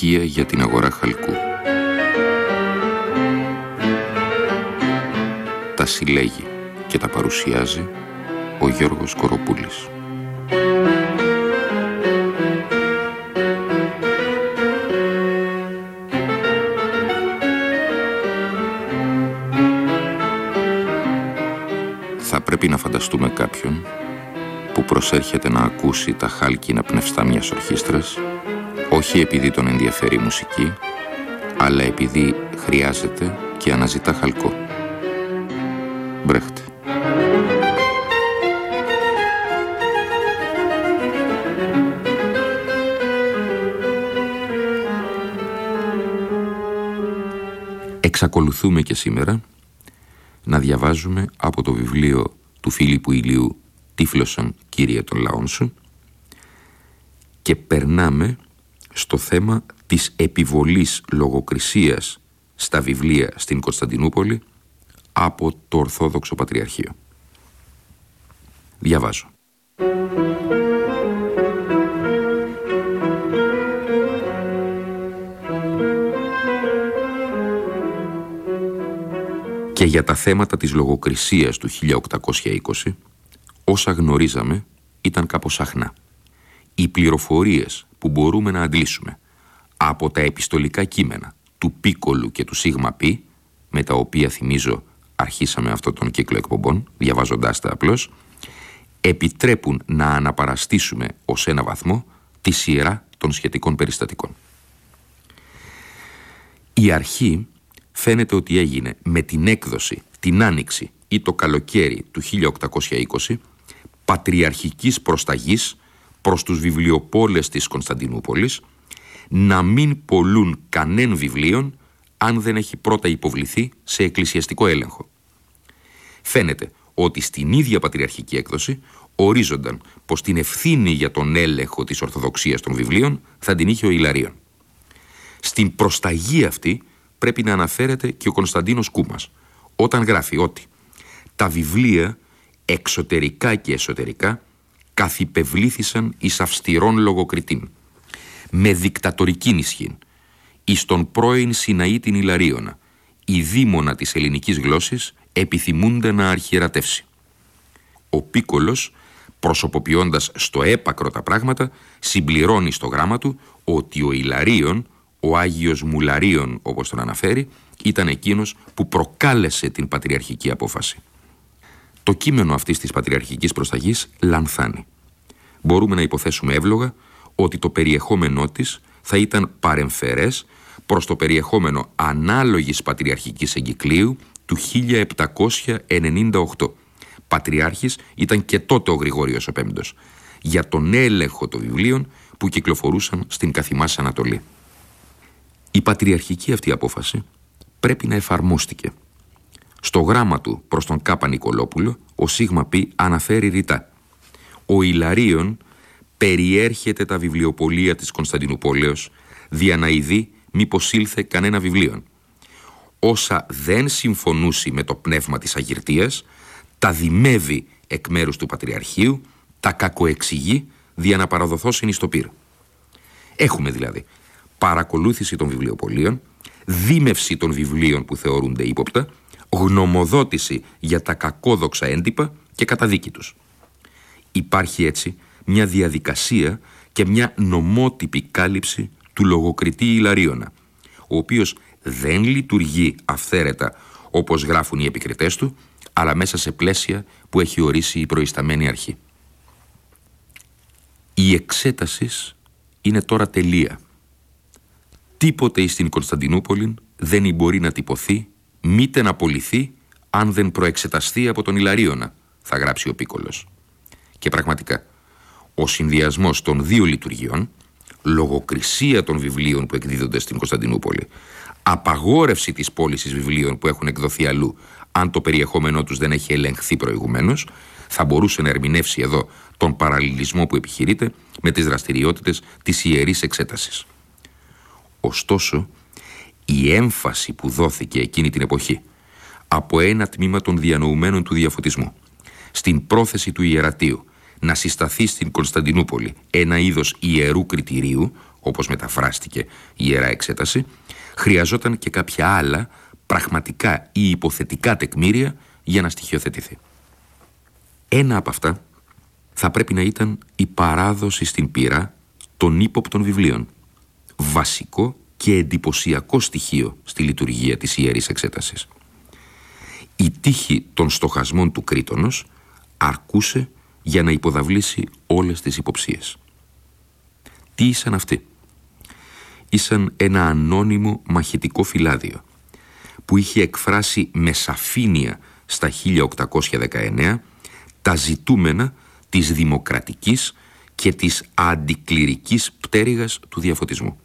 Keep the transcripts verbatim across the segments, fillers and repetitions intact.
στοιχεία για την αγορά χαλκού. Τα συλλέγει και τα παρουσιάζει ο Γιώργος Κοροπούλης. Θα πρέπει να φανταστούμε κάποιον που προσέρχεται να ακούσει τα χάλκινα πνευστά μιας ορχήστρας, όχι επειδή τον ενδιαφέρει η μουσική, αλλά επειδή χρειάζεται και αναζητά χαλκό. Μπρέχτε. Εξακολουθούμε και σήμερα να διαβάζουμε από το βιβλίο του Φίλιππου Ηλίου «Τύφλωσαν, Κύριε, των λαών σου» και περνάμε στο θέμα της επιβολής λογοκρισίας στα βιβλία στην Κωνσταντινούπολη από το Ορθόδοξο Πατριαρχείο. Διαβάζω. Και για τα θέματα της λογοκρισίας του χίλια οκτακόσια είκοσι, όσα γνωρίζαμε ήταν κάπως αχνά. Οι πληροφορίες που μπορούμε να αντλήσουμε από τα επιστολικά κείμενα του Πίκολου και του Σίγμα Πι, με τα οποία, θυμίζω, αρχίσαμε αυτόν τον κύκλο εκπομπών, διαβάζοντάς τα απλώς, επιτρέπουν να αναπαραστήσουμε ως ένα βαθμό τη σειρά των σχετικών περιστατικών. Η αρχή φαίνεται ότι έγινε με την έκδοση, την άνοιξη ή το καλοκαίρι του χίλια οκτακόσια είκοσι πατριαρχικής προσταγής προς τους βιβλιοπόλες της Κωνσταντινούπολης να μην πωλούν κανέν βιβλίον αν δεν έχει πρώτα υποβληθεί σε εκκλησιαστικό έλεγχο. Φαίνεται ότι στην ίδια πατριαρχική έκδοση ορίζονταν πως την ευθύνη για τον έλεγχο της ορθοδοξίας των βιβλίων θα την είχε ο Ιλαρίων. Στην προσταγή αυτή πρέπει να αναφέρεται και ο Κωνσταντίνος Κούμας, όταν γράφει ότι τα βιβλία εξωτερικά και εσωτερικά καθυπευλήθησαν εις αυστηρών λογοκριτήν, με δικτατορικήν ισχύν, εις τον πρώην Σιναή την Ιλαρίωνα, η δήμονα της ελληνικής γλώσσης επιθυμούνται να αρχιερατεύσει. Ο Πίκολος, προσωποποιώντας στο έπακρο τα πράγματα, συμπληρώνει στο γράμμα του ότι ο Ιλαρίων, ο Άγιος Μουλαρίων όπως τον αναφέρει, ήταν εκείνος που προκάλεσε την πατριαρχική απόφαση. Το κείμενο αυτής της πατριαρχικής προσταγής λανθάνει. Μπορούμε να υποθέσουμε εύλογα ότι το περιεχόμενό της θα ήταν παρεμφερές προς το περιεχόμενο ανάλογης πατριαρχικής εγκυκλίου του χίλια επτακόσια ενενήντα οκτώ. Πατριάρχης ήταν και τότε ο Γρηγόριος ο Πέμπτος, για τον έλεγχο των βιβλίων που κυκλοφορούσαν στην καθημάς Ανατολή. Η πατριαρχική αυτή απόφαση πρέπει να εφαρμόστηκε. Στο γράμμα του προς τον Κάπα Νικολόπουλο, ο Σίγμα Πι αναφέρει ρητά: «Ο Ιλαρίων περιέρχεται τα βιβλιοπωλεία της Κωνσταντινουπόλεως, δια να ειδεί μήπως ήλθε κανένα βιβλίον. Όσα δεν συμφωνούσι με το πνεύμα της αγυρτίας, τα δημεύει εκ μέρους του Πατριαρχείου, τα κακοεξηγεί, δια να παραδοθώσιν εις το πυρ». Έχουμε δηλαδή παρακολούθηση των βιβλιοπωλείων, δίμευση των βιβλίων που θεωρούνται ύποπτα, γνωμοδότηση για τα κακόδοξα έντυπα και καταδίκη τους. Υπάρχει έτσι μια διαδικασία και μια νομότυπη κάλυψη του λογοκριτή Ιλαρίωνα, ο οποίος δεν λειτουργεί αυθαίρετα όπως γράφουν οι επικριτές του, αλλά μέσα σε πλαίσια που έχει ορίσει η προϊσταμένη αρχή. Η εξέταση είναι τώρα τελεία. Τίποτε στην Κωνσταντινούπολη δεν μπορεί να τυπωθεί, μήτε να πωληθεί, αν δεν προεξεταστεί από τον Ιλαρίωνα, θα γράψει ο Πίκολος. Και πραγματικά, ο συνδυασμός των δύο λειτουργιών, λογοκρισία των βιβλίων που εκδίδονται στην Κωνσταντινούπολη, απαγόρευση της πώλησης βιβλίων που έχουν εκδοθεί αλλού, αν το περιεχόμενό τους δεν έχει ελεγχθεί προηγουμένως, θα μπορούσε να ερμηνεύσει εδώ τον παραλληλισμό που επιχειρείται με τις δραστηριότητες της ιερής εξέτασης. Ωστόσο, η έμφαση που δόθηκε εκείνη την εποχή από ένα τμήμα των διανοουμένων του διαφωτισμού στην πρόθεση του ιερατείου να συσταθεί στην Κωνσταντινούπολη ένα είδος ιερού κριτηρίου, όπως μεταφράστηκε η Ιερά Εξέταση, χρειαζόταν και κάποια άλλα πραγματικά ή υποθετικά τεκμήρια για να στοιχειοθετηθεί. Ένα από αυτά θα πρέπει να ήταν η παράδοση στην πείρα των ύποπτων βιβλίων, βασικό και εντυπωσιακό στοιχείο στη λειτουργία της Ιερής Εξέτασης. Η τύχη των στοχασμών του Κρήτονος αρκούσε για να υποδαβλήσει όλες τις υποψίες. Τι ήσαν αυτοί? Ήσαν ένα ανώνυμο μαχητικό φυλάδιο που είχε εκφράσει με σαφήνεια στα χίλια οκτακόσια δεκαεννέα τα ζητούμενα της δημοκρατικής και της αντικληρικής πτέρυγας του διαφωτισμού.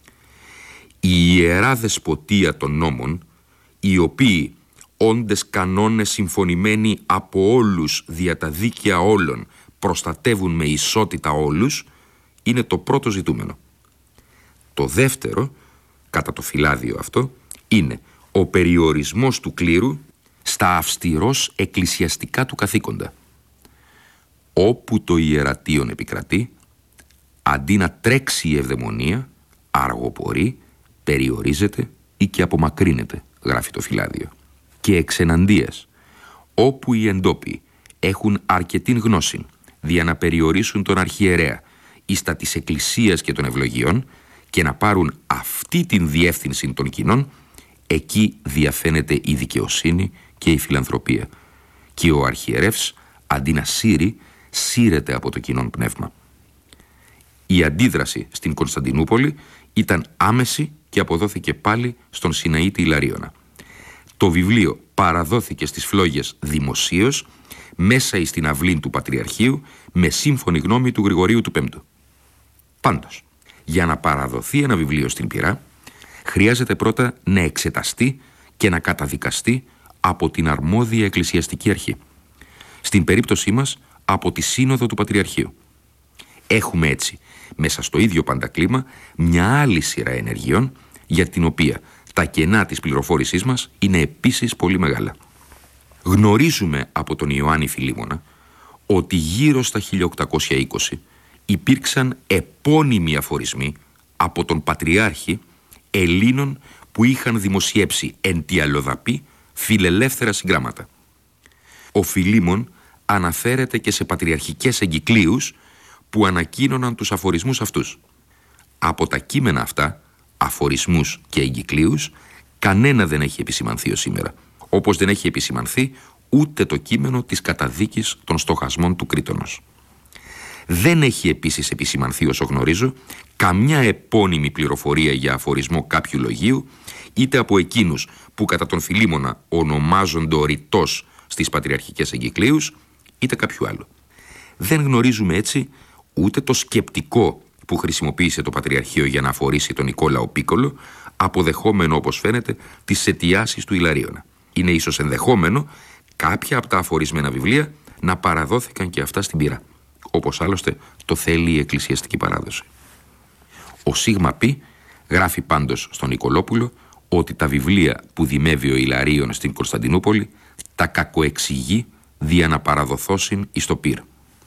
Η ιερά δεσποτεία των νόμων, οι οποίοι όντες κανόνες συμφωνημένοι από όλους δια τα δίκαια όλων προστατεύουν με ισότητα όλους, είναι το πρώτο ζητούμενο. Το δεύτερο, κατά το φυλάδιο αυτό, είναι ο περιορισμός του κλήρου στα αυστηρός εκκλησιαστικά του καθήκοντα. Όπου το ιερατείον επικρατεί, αντί να τρέξει η ευδαιμονία, αργοπορεί, περιορίζεται ή και απομακρύνεται, γράφει το φυλάδιο. Και εξεναντίας, όπου οι εντόπιοι έχουν αρκετήν γνώση δια να περιορίσουν τον αρχιερέα εις τα της εκκλησίας και των ευλογιών και να πάρουν αυτή την διεύθυνση των κοινών, εκεί διαφαίνεται η δικαιοσύνη και η φιλανθρωπία. Και ο αρχιερεύς, αντί να σύρει, σύρεται από το κοινόν πνεύμα. Η αντίδραση στην Κωνσταντινούπολη ήταν άμεση και αποδόθηκε πάλι στον Σιναήτη Ιλαρίωνα. Το βιβλίο παραδόθηκε στις φλόγες δημοσίως, μέσα εις την αυλή του Πατριαρχείου, με σύμφωνη γνώμη του Γρηγορίου του Πέμπτου. Πάντως, για να παραδοθεί ένα βιβλίο στην πειρά, χρειάζεται πρώτα να εξεταστεί και να καταδικαστεί από την αρμόδια εκκλησιαστική αρχή. Στην περίπτωσή μας, από τη Σύνοδο του Πατριαρχείου. Έχουμε έτσι, μέσα στο ίδιο παντακλίμα, μια άλλη σειρά ενεργειών, για την οποία τα κενά της πληροφόρησής μας είναι επίσης πολύ μεγάλα. Γνωρίζουμε από τον Ιωάννη Φιλίμωνα ότι γύρω στα χίλια οκτακόσια είκοσι υπήρξαν επώνυμοι αφορισμοί από τον Πατριάρχη Ελλήνων που είχαν δημοσιεύσει εν τη αλλοδαπή φιλελεύθερα συγγράμματα. Ο Φιλίμων αναφέρεται και σε πατριαρχικές εγκυκλίους που ανακοίνωναν τους αφορισμούς αυτούς. Από τα κείμενα αυτά, αφορισμούς και εγκυκλίους, κανένα δεν έχει επισημανθεί ως σήμερα, όπως δεν έχει επισημανθεί ούτε το κείμενο της καταδίκης των στοχασμών του Κρήτονος. Δεν έχει επίσης επισημανθεί, όσο γνωρίζω, καμιά επώνυμη πληροφορία για αφορισμό κάποιου λογίου, είτε από εκείνους που κατά τον Φιλίμωνα ονομάζονται ρητός στις πατριαρχικές εγκυκλίους, είτε κάποιου άλλου. Δεν γνωρίζουμε έτσι ούτε το σκεπτικό που χρησιμοποίησε το Πατριαρχείο για να αφορήσει τον Νικόλαο Πίκολο, αποδεχόμενο όπως φαίνεται τις αιτιάσεις του Ιλαρίωνα. Είναι ίσως ενδεχόμενο κάποια από τα αφορισμένα βιβλία να παραδόθηκαν και αυτά στην πειρά, όπως άλλωστε το θέλει η εκκλησιαστική παράδοση. Ο Σίγμα Πι γράφει πάντως στον Νικολόπουλο ότι τα βιβλία που δημεύει ο Ιλαρίων στην Κωνσταντινούπολη τα κακοεξηγεί δια να παραδοθώσιν εις το πυρ.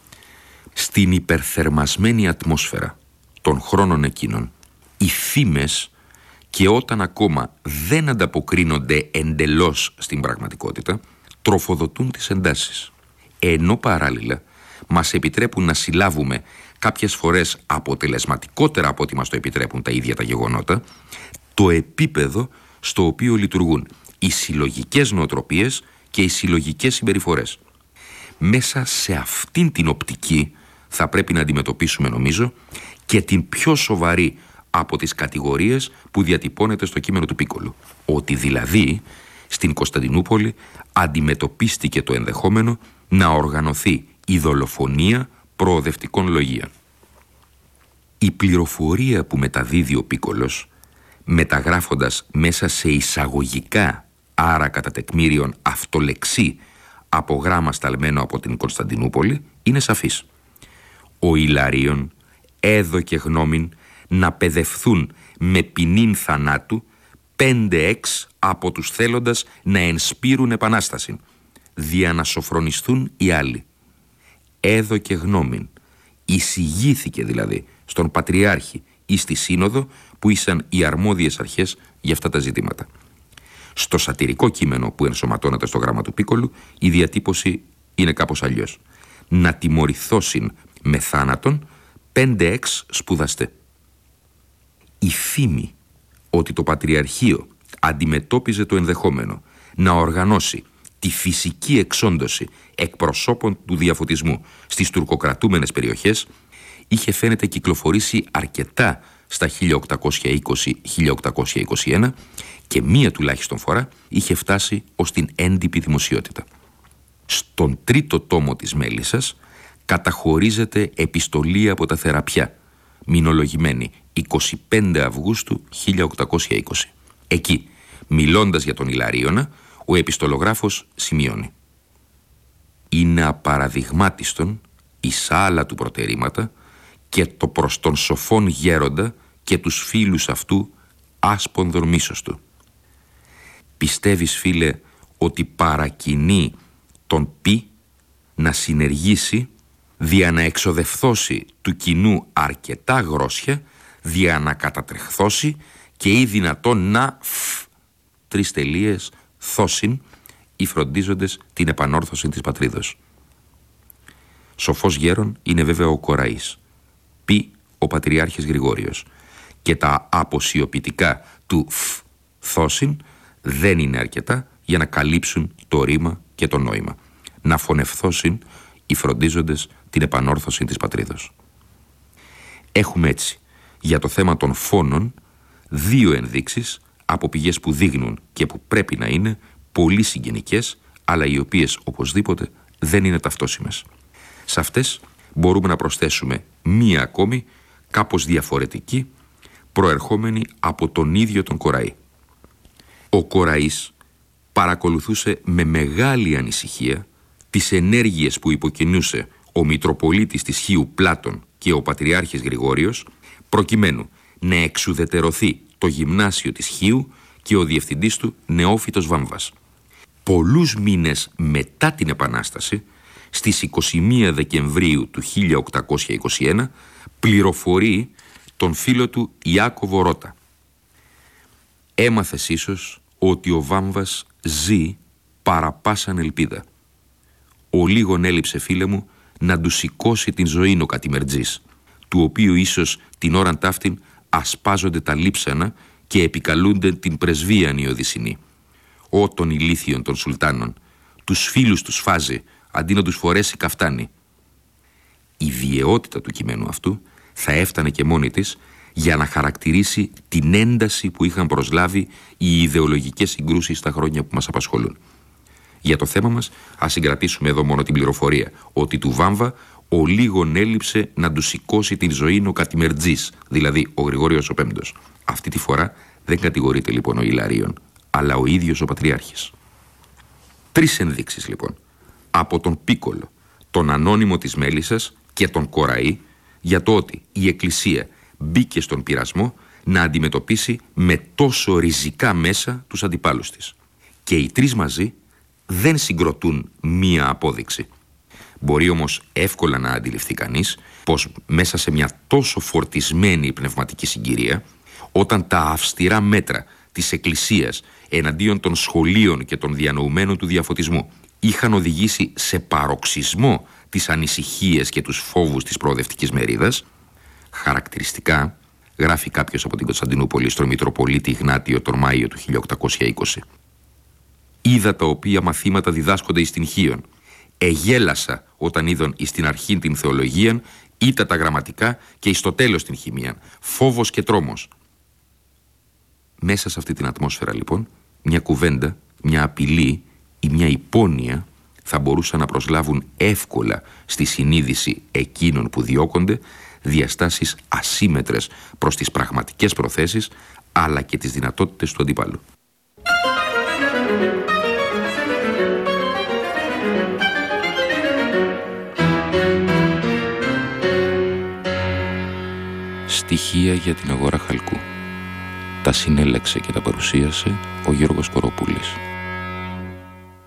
Στην υπερθερμασμένη ατμόσφαιρα των χρόνων εκείνων, οι φήμες, και όταν ακόμα δεν ανταποκρίνονται εντελώς στην πραγματικότητα, τροφοδοτούν τις εντάσεις, ενώ παράλληλα μας επιτρέπουν να συλλάβουμε κάποιες φορές αποτελεσματικότερα από ό,τι μας το επιτρέπουν τα ίδια τα γεγονότα, το επίπεδο στο οποίο λειτουργούν οι συλλογικές νοοτροπίες και οι συλλογικές συμπεριφορές. Μέσα σε αυτήν την οπτική θα πρέπει να αντιμετωπίσουμε, νομίζω, και την πιο σοβαρή από τις κατηγορίες που διατυπώνεται στο κείμενο του Πίκολου. Ότι δηλαδή στην Κωνσταντινούπολη αντιμετωπίστηκε το ενδεχόμενο να οργανωθεί η δολοφονία προοδευτικών λογίων. Η πληροφορία που μεταδίδει ο Πίκολος, μεταγράφοντας μέσα σε εισαγωγικά, άρα κατά τεκμήριον αυτολεξί, από γράμμα σταλμένο από την Κωνσταντινούπολη, είναι σαφής. Ο Ιλαρίων έδωκε γνώμην να παιδευθούν με ποινήν θανάτου πέντε εξ από τους θέλοντας να ενσπείρουν επανάσταση, δια να σοφρονιστούν οι άλλοι. Έδωκε γνώμην, εισηγήθηκε δηλαδή στον Πατριάρχη ή στη Σύνοδο που ήσαν οι αρμόδιες αρχές για αυτά τα ζητήματα. Στο σατυρικό κείμενο που ενσωματώνεται στο γράμμα του Πίκολου, η διατύπωση είναι κάπως αλλιώς. Να τιμωρηθώσιν με θάνατον πέντε εξ σπουδαστέ. Η φήμη ότι το Πατριαρχείο αντιμετώπιζε το ενδεχόμενο να οργανώσει τη φυσική εξόντωση εκπροσώπων του διαφωτισμού στις τουρκοκρατούμενες περιοχές είχε φαίνεται κυκλοφορήσει αρκετά στα χίλια οκτακόσια είκοσι με χίλια οκτακόσια είκοσι ένα και μία τουλάχιστον φορά είχε φτάσει ως την έντυπη δημοσιότητα. Στον τρίτο τόμο της Μέλισσας καταχωρίζεται επιστολή από τα Θεραπιά, μηνολογημένη εικοστή πέμπτη Αυγούστου χίλια οκτακόσια είκοσι. Εκεί, μιλώντας για τον Ιλαρίωνα, ο επιστολογράφος σημειώνει: «Είναι απαραδειγμάτιστον εις άλλα του προτερήματα και το προς τον σοφόν γέροντα και τους φίλους αυτού άσπονδον μίσος του». Πιστεύεις, φίλε, ότι παρακινεί τον πι να συνεργήσει δια να εξοδευθώσει του κοινού αρκετά γρόσια, δια να κατατρεχθώσει και ή δυνατόν να φ, τρεις τελείες, θώσιν οι φροντίζοντες την επανόρθωση της πατρίδος. Σοφός γέρον είναι βέβαια ο Κοραής, πι ο Πατριάρχης Γρηγόριος, και τα αποσιοποιητικά του φ, θώσιν δεν είναι αρκετά για να καλύψουν το ρήμα και το νόημα. Να φωνευθώσιν οι φροντίζοντες την επανόρθωση της πατρίδος. Έχουμε έτσι για το θέμα των φόνων δύο ενδείξεις από πηγές που δείχνουν και που πρέπει να είναι πολύ συγγενικές, αλλά οι οποίες οπωσδήποτε δεν είναι ταυτόσιμες. Σε αυτές μπορούμε να προσθέσουμε μία ακόμη, κάπως διαφορετική, προερχόμενη από τον ίδιο τον Κοραή. Ο Κοραής παρακολουθούσε με μεγάλη ανησυχία τις ενέργειες που υποκινούσε ο Μητροπολίτης της Χίου Πλάτων και ο Πατριάρχης Γρηγόριος, προκειμένου να εξουδετερωθεί το γυμνάσιο της Χίου και ο διευθυντής του Νεόφυτος Βάμβας. Πολλούς μήνες μετά την Επανάσταση, στις εικοστή πρώτη Δεκεμβρίου του χίλια οκτακόσια είκοσι ένα, πληροφορεί τον φίλο του Ιάκωβο Ρώτα. «Έμαθες ίσως ότι ο Βάμβας ζει παραπάσαν ελπίδα. Ο λίγον έλειψε, φίλε μου, να του σηκώσει την ζωή ο Κατημερτζής, του οποίου ίσως την ώραν ταύτην ασπάζονται τα λείψανα και επικαλούνται την πρεσβείαν οι Οδυσσινοί. Ω των ηλίθιων των Σουλτάνων, τους φίλους τους φάζει, αντί να τους φορέσει καφτάνι». Η βιαιότητα του κειμένου αυτού θα έφτανε και μόνη της για να χαρακτηρίσει την ένταση που είχαν προσλάβει οι ιδεολογικές συγκρούσεις στα χρόνια που μας απασχολούν. Για το θέμα μας, ας συγκρατήσουμε εδώ μόνο την πληροφορία ότι του Βάμβα ο λίγον έλειψε να του σηκώσει την ζωή ο Κατημερτζής, δηλαδή ο Γρηγόριος ο Πέμπτος. Αυτή τη φορά δεν κατηγορείται λοιπόν ο Ιλαρίων, αλλά ο ίδιος ο Πατριάρχης. Τρεις ενδείξεις λοιπόν, από τον Πίκολο, τον ανώνυμο της Μέλισσας και τον Κοραή, για το ότι η Εκκλησία μπήκε στον πειρασμό να αντιμετωπίσει με τόσο ριζικά μέσα τους αντιπάλους της. Και οι τρεις μαζί δεν συγκροτούν μία απόδειξη. Μπορεί όμως εύκολα να αντιληφθεί κανείς πως μέσα σε μια τόσο φορτισμένη πνευματική συγκυρία, όταν τα αυστηρά μέτρα της Εκκλησίας εναντίον των σχολείων και των διανοουμένων του διαφωτισμού είχαν οδηγήσει σε παροξισμό τις ανησυχίες και τους φόβους της προοδευτικής μερίδας, χαρακτηριστικά γράφει κάποιος από την Κωνσταντινούπολη στον Μητροπολίτη Ιγνάτιο τον Μάιο του χίλια οκτακόσια είκοσι. «Είδα τα οποία μαθήματα διδάσκονται εις την Χίον. Εγέλασα όταν είδον εις την αρχήν την θεολογίαν, ήτα τα γραμματικά και εις το τέλος την χημίαν. Φόβος και τρόμος». Μέσα σε αυτή την ατμόσφαιρα λοιπόν, μια κουβέντα, μια απειλή ή μια υπόνοια θα μπορούσαν να προσλάβουν εύκολα στη συνείδηση εκείνων που διώκονται διαστάσεις ασύμετρες προς τις πραγματικές προθέσεις αλλά και τις δυνατότητες του αντιπάλου. Στοιχεία για την αγορά χαλκού. Τα συνέλεξε και τα παρουσίασε ο Γιώργος Κοροπούλης.